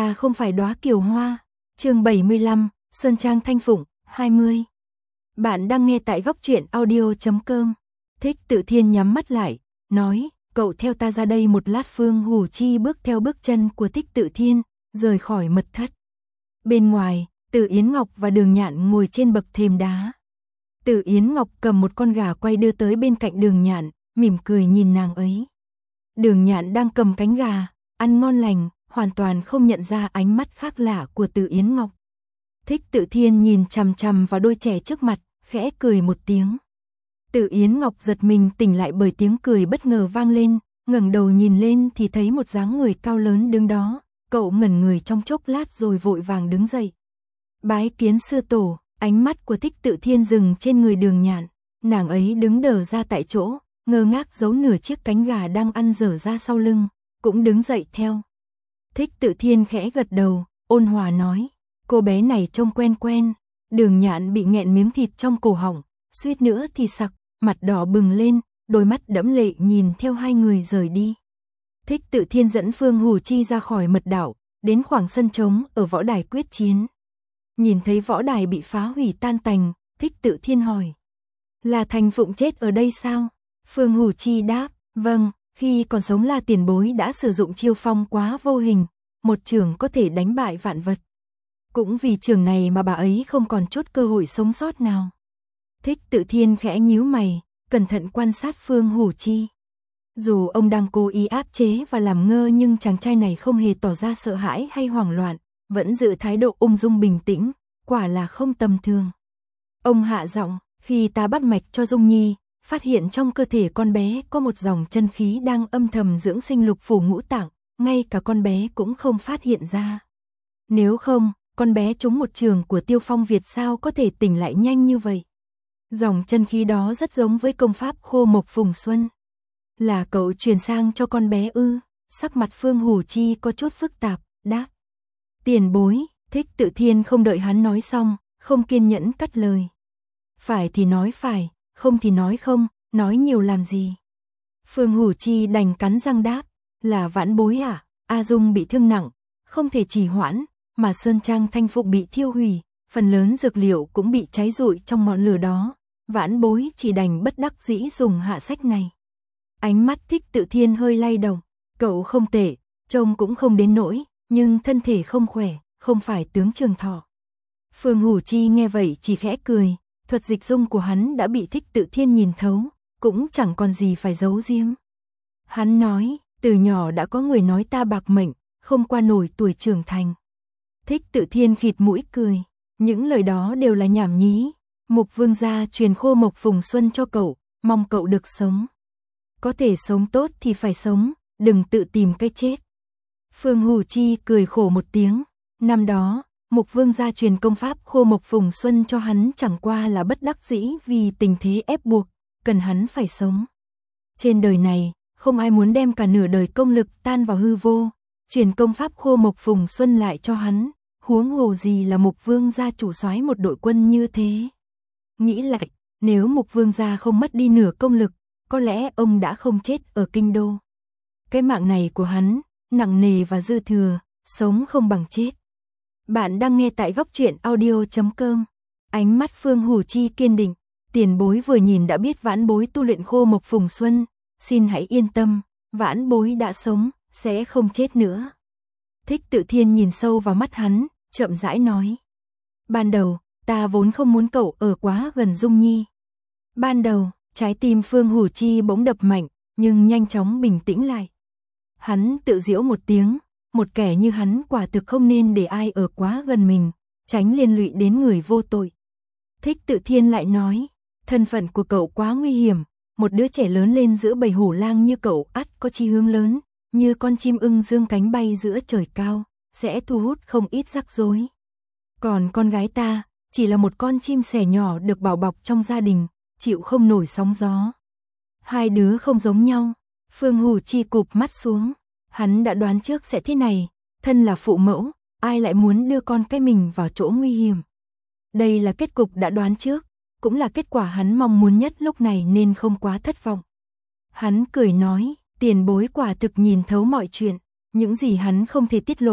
ta không phải đóa kiều hoa. Chương 75, Sơn Trang Thanh Phụng, 20. Bạn đang nghe tại góc truyện audio.com. Thích Tự Thiên nhắm mắt lại, nói, cậu theo ta ra đây một lát. Phương Hủ Chi bước theo bước chân của Thích Tự Thiên, rời khỏi mật thất. Bên ngoài, Từ Yến Ngọc và Đường Nhạn ngồi trên bậc thềm đá. Từ Yến Ngọc cầm một con gà quay đưa tới bên cạnh Đường Nhạn, mỉm cười nhìn nàng ấy. Đường Nhạn đang cầm cánh gà, ăn ngon lành, hoàn toàn không nhận ra ánh mắt khác lạ của Từ Yến Ngọc. Thích Tự Thiên nhìn chằm chằm vào đôi trẻ trước mặt, khẽ cười một tiếng. Từ Yến Ngọc giật mình tỉnh lại bởi tiếng cười bất ngờ vang lên, ngẩng đầu nhìn lên thì thấy một dáng người cao lớn đứng đó. Cậu ngẩn người trong chốc lát rồi vội vàng đứng dậy. Bái kiến sư tổ. Ánh mắt của Thích Tự Thiên dừng trên người Đường Nhạn. Nàng ấy đứng đờ ra tại chỗ, ngơ ngác giấu nửa chiếc cánh gà đang ăn dở ra sau lưng, cũng đứng dậy theo. Thích Tự Thiên khẽ gật đầu, ôn hòa nói, cô bé này trông quen quen. Đường Nhạn bị nghẹn miếng thịt trong cổ họng, suýt nữa thì sặc, mặt đỏ bừng lên, đôi mắt đẫm lệ nhìn theo hai người rời đi. Thích Tự Thiên dẫn Phương Hủ Chi ra khỏi mật đạo, đến khoảng sân trống ở võ đài quyết chiến. Nhìn thấy võ đài bị phá hủy tan tành, Thích Tự Thiên hỏi, là Thanh Phụng chết ở đây sao? Phương Hủ Chi đáp, vâng, khi còn sống là tiền bối đã sử dụng chiêu phong quá vô hình, một chưởng có thể đánh bại vạn vật. Cũng vì chưởng này mà bà ấy không còn chút cơ hội sống sót nào. Thích Tự Thiên khẽ nhíu mày, cẩn thận quan sát Phương Hủ Chi. Dù ông đang cố ý áp chế và làm ngơ nhưng chàng trai này không hề tỏ ra sợ hãi hay hoảng loạn, vẫn giữ thái độ ung dung bình tĩnh, quả là không tầm thường. Ông hạ giọng, khi ta bắt mạch cho Dung Nhi, phát hiện trong cơ thể con bé có một dòng chân khí đang âm thầm dưỡng sinh lục phủ ngũ tạng, ngay cả con bé cũng không phát hiện ra. Nếu không, con bé trúng một chưởng của Tiêu Phong Việt sao có thể tỉnh lại nhanh như vậy? Dòng chân khí đó rất giống với công pháp Khô Mộc Phùng Xuân. Là cậu truyền sang cho con bé ư? Sắc mặt Phương Hủ Chi có chút phức tạp, đáp. Tiền bối. Thích Tự Thiên không đợi hắn nói xong, không kiên nhẫn cắt lời. Phải thì nói phải, không thì nói không, nói nhiều làm gì? Phương Hủ Chi đành cắn răng đáp, là vãn bối à? A Dung bị thương nặng, không thể trì hoãn, mà Sơn Trang Thanh Phụng bị thiêu hủy, phần lớn dược liệu cũng bị cháy rụi trong ngọn lửa đó. Vãn bối chỉ đành bất đắc dĩ dùng hạ sách này. Ánh mắt Thích Tự Thiên hơi lay động, cậu không tệ, trông cũng không đến nỗi, nhưng thân thể không khỏe, không phải tướng trường thọ. Phương Hủ Chi nghe vậy chỉ khẽ cười, thuật dịch dung của hắn đã bị Thích Tự Thiên nhìn thấu, cũng chẳng còn gì phải giấu giếm. Hắn nói, từ nhỏ đã có người nói ta bạc mệnh, không qua nổi tuổi trưởng thành. Thích Tự Thiên khịt mũi cười, những lời đó đều là nhảm nhí. Mục Vương gia truyền Khô Mộc Phùng Xuân cho cậu, mong cậu được sống. Có thể sống tốt thì phải sống, đừng tự tìm cái chết. Phương Hủ Chi cười khổ một tiếng. Năm đó, Mục Vương gia truyền công pháp Khô Mộc Phùng Xuân cho hắn chẳng qua là bất đắc dĩ vì tình thế ép buộc, cần hắn phải sống. Trên đời này, không ai muốn đem cả nửa đời công lực tan vào hư vô, truyền công pháp Khô Mộc Phùng Xuân lại cho hắn, huống hồ gì là Mục Vương gia chủ soái một đội quân như thế. Nghĩ lại, nếu Mục Vương gia không mất đi nửa công lực, có lẽ ông đã không chết ở kinh đô. Cái mạng này của hắn, nặng nề và dư thừa, sống không bằng chết. Bạn đang nghe tại góc truyện audio.com. Ánh mắt Phương Hủ Chi kiên định, tiền bối vừa nhìn đã biết vãn bối tu luyện Khô Mộc Phùng Xuân, xin hãy yên tâm, vãn bối đã sống, sẽ không chết nữa. Thích Tự Thiên nhìn sâu vào mắt hắn, chậm rãi nói. Ban đầu, ta vốn không muốn cậu ở quá gần Dung Nhi. Ban đầu, trái tim Phương Hủ Chi bỗng đập mạnh, nhưng nhanh chóng bình tĩnh lại. Hắn tự giễu một tiếng, một kẻ như hắn quả thực không nên để ai ở quá gần mình, tránh liên lụy đến người vô tội. Thích Tự Thiên lại nói, thân phận của cậu quá nguy hiểm, một đứa trẻ lớn lên giữa bầy hổ lang như cậu ắt có chí hướng lớn, như con chim ưng dương cánh bay giữa trời cao, sẽ thu hút không ít rắc rối. Còn con gái ta, chỉ là một con chim sẻ nhỏ được bảo bọc trong gia đình, chịu không nổi sóng gió. Hai đứa không giống nhau. Phương Hủ Chi cụp mắt xuống, hắn đã đoán trước sẽ thế này, thân là phụ mẫu, ai lại muốn đưa con cái mình vào chỗ nguy hiểm. Đây là kết cục đã đoán trước, cũng là kết quả hắn mong muốn nhất lúc này nên không quá thất vọng. Hắn cười nói, tiền bối quả thực nhìn thấu mọi chuyện, những gì hắn không thể tiết lộ,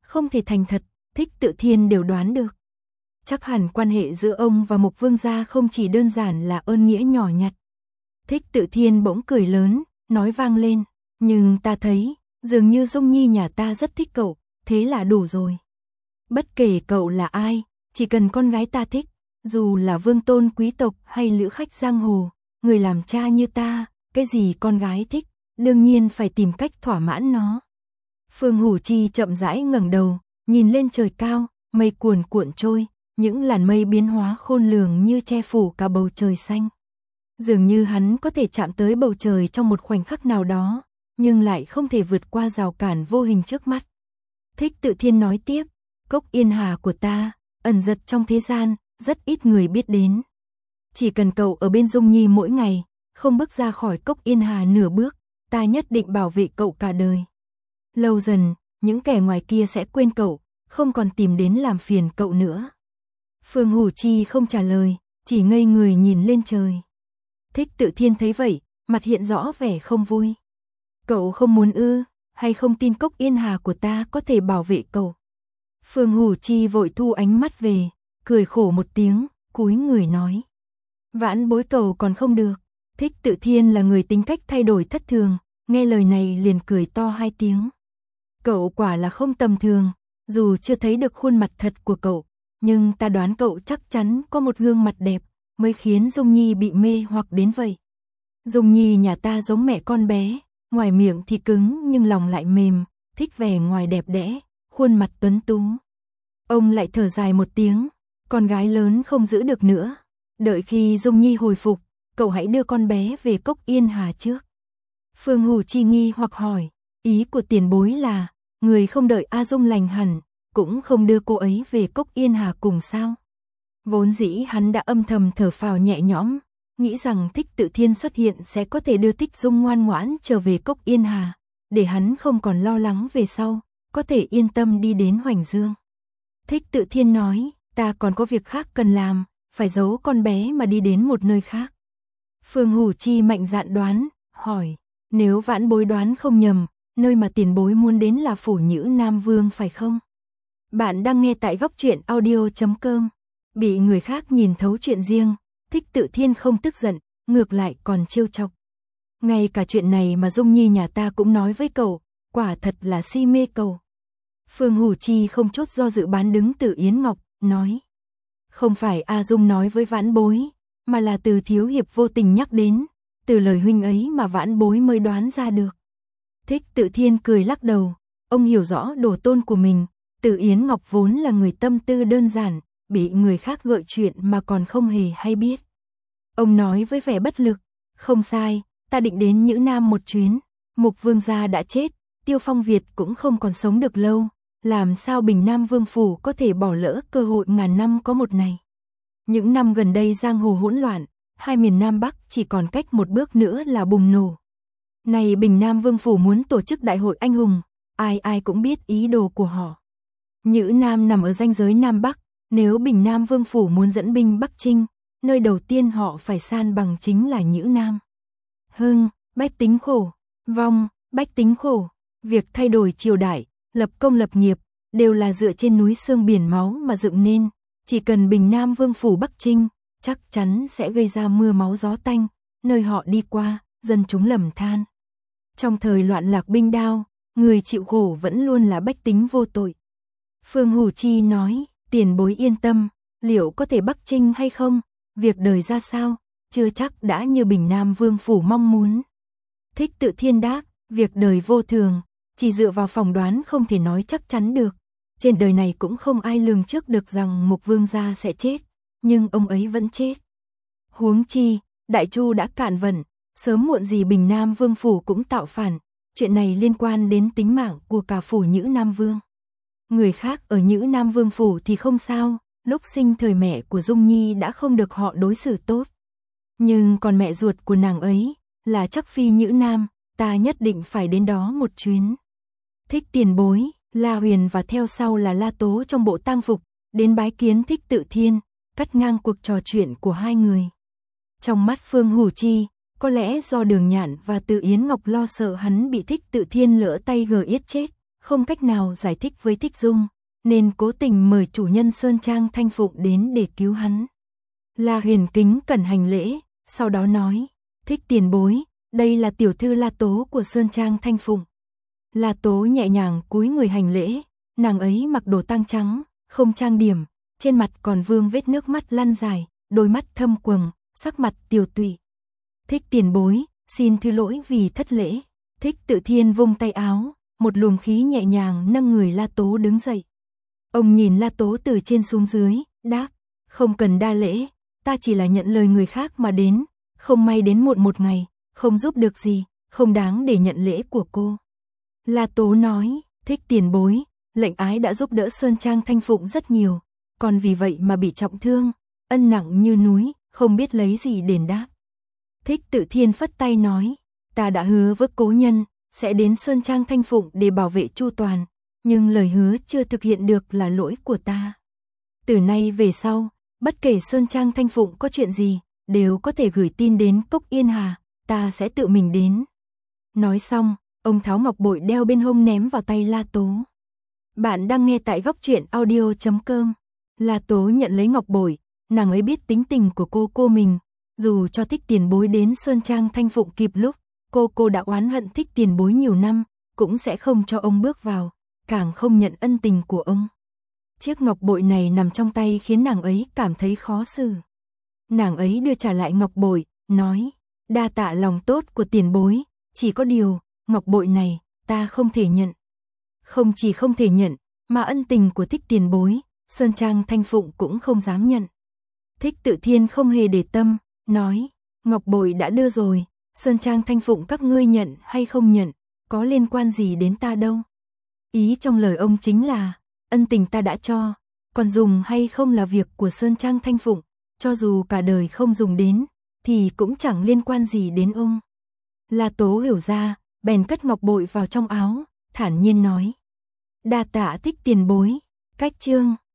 không thể thành thật, Thích Tự Thiên đều đoán được. Chắc hẳn quan hệ giữa ông và Mục Vương gia không chỉ đơn giản là ơn nghĩa nhỏ nhặt. Thích Tự Thiên bỗng cười lớn, nói vang lên, nhưng ta thấy, dường như Dung Nhi nhà ta rất thích cậu, thế là đủ rồi. Bất kể cậu là ai, chỉ cần con gái ta thích, dù là vương tôn quý tộc hay lữ khách giang hồ, người làm cha như ta, cái gì con gái thích, đương nhiên phải tìm cách thỏa mãn nó. Phương Hủ Chi chậm rãi ngẩng đầu, nhìn lên trời cao, mây cuồn cuộn trôi, những làn mây biến hóa khôn lường như che phủ cả bầu trời xanh. Dường như hắn có thể chạm tới bầu trời trong một khoảnh khắc nào đó, nhưng lại không thể vượt qua rào cản vô hình trước mắt. Thích Tự Thiên nói tiếp, Cốc Yên Hà của ta, ẩn giật trong thế gian, rất ít người biết đến. Chỉ cần cậu ở bên Dung Nhi mỗi ngày, không bước ra khỏi Cốc Yên Hà nửa bước, ta nhất định bảo vệ cậu cả đời. Lâu dần, những kẻ ngoài kia sẽ quên cậu, không còn tìm đến làm phiền cậu nữa. Phương Hủ Chi không trả lời, chỉ ngây người nhìn lên trời. Thích Tự Thiên thấy vậy, mặt hiện rõ vẻ không vui. Cậu không muốn ư, hay không tin Cốc Yên Hà của ta có thể bảo vệ cậu? Phương Hủ Chi vội thu ánh mắt về, cười khổ một tiếng, cúi người nói. Vãn bối cầu còn không được. Thích Tự Thiên là người tính cách thay đổi thất thường, nghe lời này liền cười to hai tiếng. Cậu quả là không tầm thường, dù chưa thấy được khuôn mặt thật của cậu, nhưng ta đoán cậu chắc chắn có một gương mặt đẹp, mới khiến Dung Nhi bị mê hoặc đến vậy. Dung Nhi nhà ta giống mẹ con bé, ngoài miệng thì cứng nhưng lòng lại mềm, thích vẻ ngoài đẹp đẽ, khuôn mặt tuấn tú. Ông lại thở dài một tiếng, con gái lớn không giữ được nữa. Đợi khi Dung Nhi hồi phục, cậu hãy đưa con bé về Cốc Yên Hà trước. Phương Hủ Chi nghi hoặc hỏi, ý của tiền bối là, người không đợi A Dung lành hẳn, cũng không đưa cô ấy về Cốc Yên Hà cùng sao? Vốn dĩ hắn đã âm thầm thở phào nhẹ nhõm, nghĩ rằng Thích Tự Thiên xuất hiện sẽ có thể đưa Thích Dung ngoan ngoãn trở về Cốc Yên Hà, để hắn không còn lo lắng về sau, có thể yên tâm đi đến Hoành Dương. Thích Tự Thiên nói, ta còn có việc khác cần làm, phải giấu con bé mà đi đến một nơi khác. Phương Hủ Chi mạnh dạn đoán, hỏi, nếu vãn bối đoán không nhầm, nơi mà tiền bối muốn đến là phủ Nhữ Nam Vương phải không? Bạn đang nghe tại góc truyện audio.com. Bị người khác nhìn thấu chuyện riêng, Thích Tự Thiên không tức giận, ngược lại còn trêu chọc. Ngay cả chuyện này mà Dung Nhi nhà ta cũng nói với cậu, quả thật là si mê cậu. Phương Hủ Chi không chút do dự bán đứng Từ Yến Ngọc, nói. Không phải A Dung nói với vãn bối, mà là Từ thiếu hiệp vô tình nhắc đến, từ lời huynh ấy mà vãn bối mới đoán ra được. Thích Tự Thiên cười lắc đầu, ông hiểu rõ đồ tôn của mình, Từ Yến Ngọc vốn là người tâm tư đơn giản, bị người khác gợi chuyện mà còn không hề hay biết. Ông nói với vẻ bất lực, không sai, ta định đến Nhữ Nam một chuyến, Mục Vương gia đã chết, Tiêu Phong Việt cũng không còn sống được lâu, làm sao Bình Nam Vương phủ có thể bỏ lỡ cơ hội ngàn năm có một này. Những năm gần đây giang hồ hỗn loạn, hai miền Nam Bắc chỉ còn cách một bước nữa là bùng nổ. Này Bình Nam Vương phủ muốn tổ chức đại hội anh hùng, ai ai cũng biết ý đồ của họ. Nhữ Nam nằm ở ranh giới Nam Bắc, nếu Bình Nam Vương phủ muốn dẫn binh Bắc Chinh, nơi đầu tiên họ phải san bằng chính là Nhữ Nam. Hưng, bách tính khổ, vong, bách tính khổ, việc thay đổi triều đại, lập công lập nghiệp, đều là dựa trên núi xương biển máu mà dựng nên, chỉ cần Bình Nam Vương phủ Bắc Chinh, chắc chắn sẽ gây ra mưa máu gió tanh, nơi họ đi qua, dân chúng lầm than. Trong thời loạn lạc binh đao, người chịu khổ vẫn luôn là bách tính vô tội. Phương Hủ Chi nói, tiền bối yên tâm, liệu có thể Bắc Chinh hay không, việc đời ra sao, chưa chắc đã như Bình Nam Vương phủ mong muốn. Thích Tự Thiên đáp, việc đời vô thường, chỉ dựa vào phỏng đoán không thể nói chắc chắn được. Trên đời này cũng không ai lường trước được rằng Mục Vương gia sẽ chết, nhưng ông ấy vẫn chết. Huống chi, Đại Chu đã cạn vận, sớm muộn gì Bình Nam Vương phủ cũng tạo phản, chuyện này liên quan đến tính mạng của cả phủ Nhữ Nam Vương. Người khác ở Nhữ Nam Vương phủ thì không sao, lúc sinh thời mẹ của Dung Nhi đã không được họ đối xử tốt. Nhưng còn mẹ ruột của nàng ấy, là chắc phi Nhữ Nam, ta nhất định phải đến đó một chuyến. Thích tiền bối, La Huyền và theo sau là La Tố trong bộ tang phục, đến bái kiến Thích Tự Thiên, cắt ngang cuộc trò chuyện của hai người. Trong mắt Phương Hủ Chi, có lẽ do Đường Nhạn và Từ Yến Ngọc lo sợ hắn bị Thích Tự Thiên lỡ tay gờ yết chết, không cách nào giải thích với Thích Dung, nên cố tình mời chủ nhân Sơn Trang Thanh Phụng đến để cứu hắn. La Huyền kính cẩn hành lễ, sau đó nói, Thích tiền bối, đây là tiểu thư La Tố của Sơn Trang Thanh Phụng. La Tố nhẹ nhàng cúi người hành lễ, nàng ấy mặc đồ tang trắng, không trang điểm, trên mặt còn vương vết nước mắt lăn dài, đôi mắt thâm quầng, sắc mặt tiều tụy. Thích tiền bối, xin thứ lỗi vì thất lễ. Thích Tự Thiên vung tay áo, một luồng khí nhẹ nhàng nâng người La Tố đứng dậy. Ông nhìn La Tố từ trên xuống dưới, đáp, không cần đa lễ, ta chỉ là nhận lời người khác mà đến, không may đến muộn một ngày, không giúp được gì, không đáng để nhận lễ của cô. La Tố nói, Thích tiền bối, lệnh ái đã giúp đỡ Sơn Trang Thanh Phụng rất nhiều, còn vì vậy mà bị trọng thương, ân nặng như núi, không biết lấy gì đền đáp. Thích Tự Thiên phất tay nói, ta đã hứa với cố nhân, sẽ đến Sơn Trang Thanh Phụng để bảo vệ chu toàn, nhưng lời hứa chưa thực hiện được là lỗi của ta. Từ nay về sau, bất kể Sơn Trang Thanh Phụng có chuyện gì, đều có thể gửi tin đến Cốc Yên Hà, ta sẽ tự mình đến. Nói xong, ông tháo ngọc bội đeo bên hông ném vào tay La Tố. Bạn đang nghe tại Góc Truyện Audio.com. La Tố nhận lấy ngọc bội, nàng ấy biết tính tình của cô mình, dù cho Thích tiền bối đến Sơn Trang Thanh Phụng kịp lúc, cô đã oán hận Thích tiền bối nhiều năm, cũng sẽ không cho ông bước vào, càng không nhận ân tình của ông. Chiếc ngọc bội này nằm trong tay khiến nàng ấy cảm thấy khó xử. Nàng ấy đưa trả lại ngọc bội, nói, đa tạ lòng tốt của tiền bối, chỉ có điều, ngọc bội này, ta không thể nhận. Không chỉ không thể nhận, mà ân tình của Thích tiền bối, Sơn Trang Thanh Phụng cũng không dám nhận. Thích Tự Thiên không hề để tâm, nói, ngọc bội đã đưa rồi, Sơn Trang Thanh Phụng các ngươi nhận hay không nhận, có liên quan gì đến ta đâu. Ý trong lời ông chính là, ân tình ta đã cho, còn dùng hay không là việc của Sơn Trang Thanh Phụng, cho dù cả đời không dùng đến, thì cũng chẳng liên quan gì đến ông. La Tố hiểu ra, bèn cất ngọc bội vào trong áo, thản nhiên nói, đa tạ Thích tiền bối. Cách chương